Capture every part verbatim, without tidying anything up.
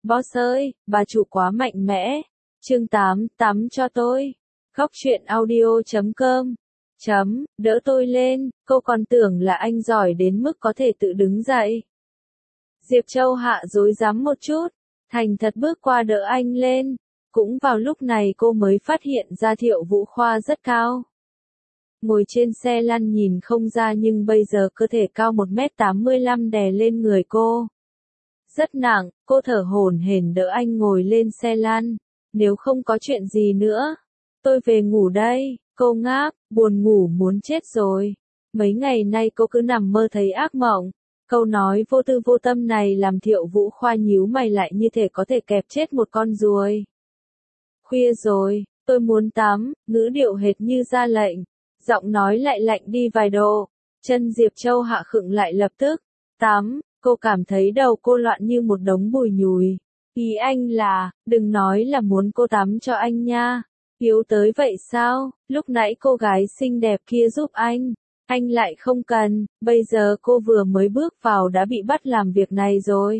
Boss ơi, bà chủ quá mạnh mẽ. Chương tám, tắm cho tôi. Góc truyện audio chấm com. Chấm, đỡ tôi lên, cô còn tưởng là anh giỏi đến mức có thể tự đứng dậy. Diệp Châu Hạ dối rắm một chút, thành thật bước qua đỡ anh lên. Cũng vào lúc này cô mới phát hiện ra Thiệu Vũ Khoa rất cao. Ngồi trên xe lăn nhìn không ra nhưng bây giờ cơ thể cao một mét tám mươi lăm đè lên người cô. Rất nặng, cô thở hổn hển đỡ anh ngồi lên xe lăn. Nếu không có chuyện gì nữa, tôi về ngủ đây. Cô ngáp, buồn ngủ muốn chết rồi. Mấy ngày nay cô cứ nằm mơ thấy ác mộng. Câu nói vô tư vô tâm này làm Thiệu Vũ Khoa nhíu mày lại như thể có thể kẹp chết một con ruồi. Khuya rồi, tôi muốn tắm, ngữ điệu hệt như ra lệnh. Giọng nói lại lạnh đi vài độ. Chân Diệp Châu Hạ khựng lại lập tức. Tắm, cô cảm thấy đầu cô loạn như một đống bùi nhùi. Ý anh là, đừng nói là muốn cô tắm cho anh nha. Yếu tới vậy sao, lúc nãy cô gái xinh đẹp kia giúp anh. Anh lại không cần, bây giờ cô vừa mới bước vào đã bị bắt làm việc này rồi.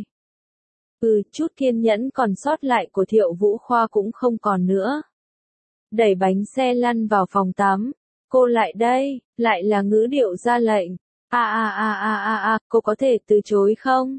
Ừ, chút kiên nhẫn còn sót lại của Thiệu Vũ Khoa cũng không còn nữa. Đẩy bánh xe lăn vào phòng tắm. Cô lại đây, lại là ngữ điệu ra lệnh. À à à à à à, cô có thể từ chối không?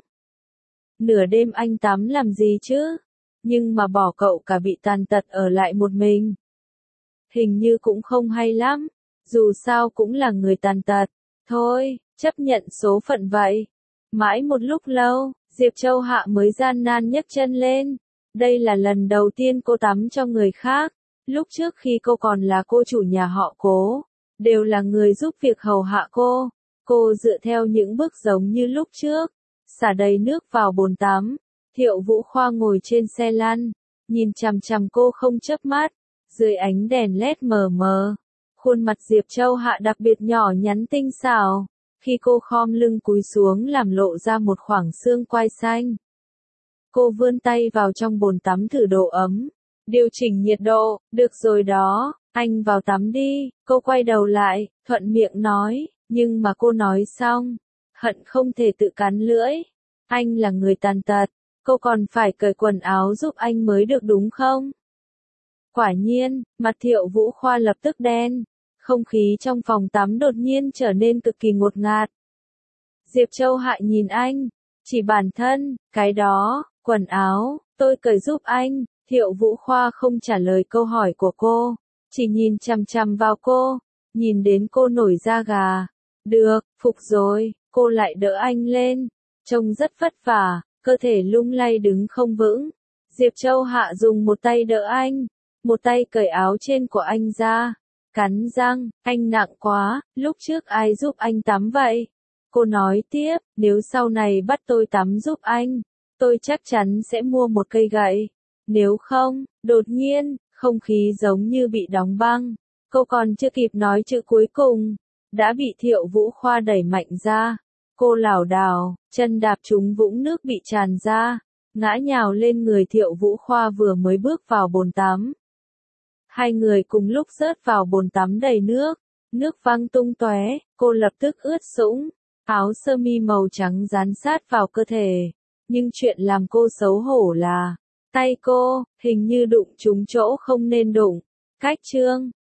Nửa đêm anh tắm làm gì chứ? Nhưng mà bỏ cậu cả bị tàn tật ở lại một mình. Hình như cũng không hay lắm. Dù sao cũng là người tàn tật. Thôi, chấp nhận số phận vậy. Mãi một lúc lâu, Diệp Châu Hạ mới gian nan nhấc chân lên. Đây là lần đầu tiên cô tắm cho người khác. Lúc trước khi cô còn là cô chủ nhà họ Cố, đều là người giúp việc hầu hạ cô. Cô dựa theo những bước giống như lúc trước, xả đầy nước vào bồn tắm. Thiệu Vũ Khoa ngồi trên xe lăn, nhìn chằm chằm cô không chớp mắt, dưới ánh đèn led mờ mờ. Khuôn mặt Diệp Châu Hạ đặc biệt nhỏ nhắn tinh xảo, khi cô khom lưng cúi xuống làm lộ ra một khoảng xương quai xanh. Cô vươn tay vào trong bồn tắm thử độ ấm, điều chỉnh nhiệt độ, được rồi đó, anh vào tắm đi. Cô quay đầu lại, thuận miệng nói, nhưng mà cô nói xong, hận không thể tự cắn lưỡi. Anh là người tàn tật, cô còn phải cởi quần áo giúp anh mới được đúng không? Quả nhiên, mặt Thiệu Vũ Khoa lập tức đen, không khí trong phòng tắm đột nhiên trở nên cực kỳ ngột ngạt. Diệp Châu Hạ nhìn anh, chỉ bản thân, cái đó, quần áo, tôi cởi giúp anh. Thiệu Vũ Khoa không trả lời câu hỏi của cô, chỉ nhìn chằm chằm vào cô, nhìn đến cô nổi da gà. Được, phục rồi, cô lại đỡ anh lên, trông rất vất vả, cơ thể lung lay đứng không vững. Diệp Châu Hạ dùng một tay đỡ anh, một tay cởi áo trên của anh ra, cắn răng, anh nặng quá, lúc trước ai giúp anh tắm vậy? Cô nói tiếp, nếu sau này bắt tôi tắm giúp anh, tôi chắc chắn sẽ mua một cây gậy. Nếu không, đột nhiên, không khí giống như bị đóng băng. Cô còn chưa kịp nói chữ cuối cùng, đã bị Thiệu Vũ Khoa đẩy mạnh ra. Cô lảo đảo, chân đạp trúng vũng nước bị tràn ra, ngã nhào lên người Thiệu Vũ Khoa vừa mới bước vào bồn tắm. Hai người cùng lúc rớt vào bồn tắm đầy nước, nước văng tung tóe, cô lập tức ướt sũng, áo sơ mi màu trắng dán sát vào cơ thể. Nhưng chuyện làm cô xấu hổ là, tay cô, hình như đụng trúng chỗ không nên đụng. Cách chương,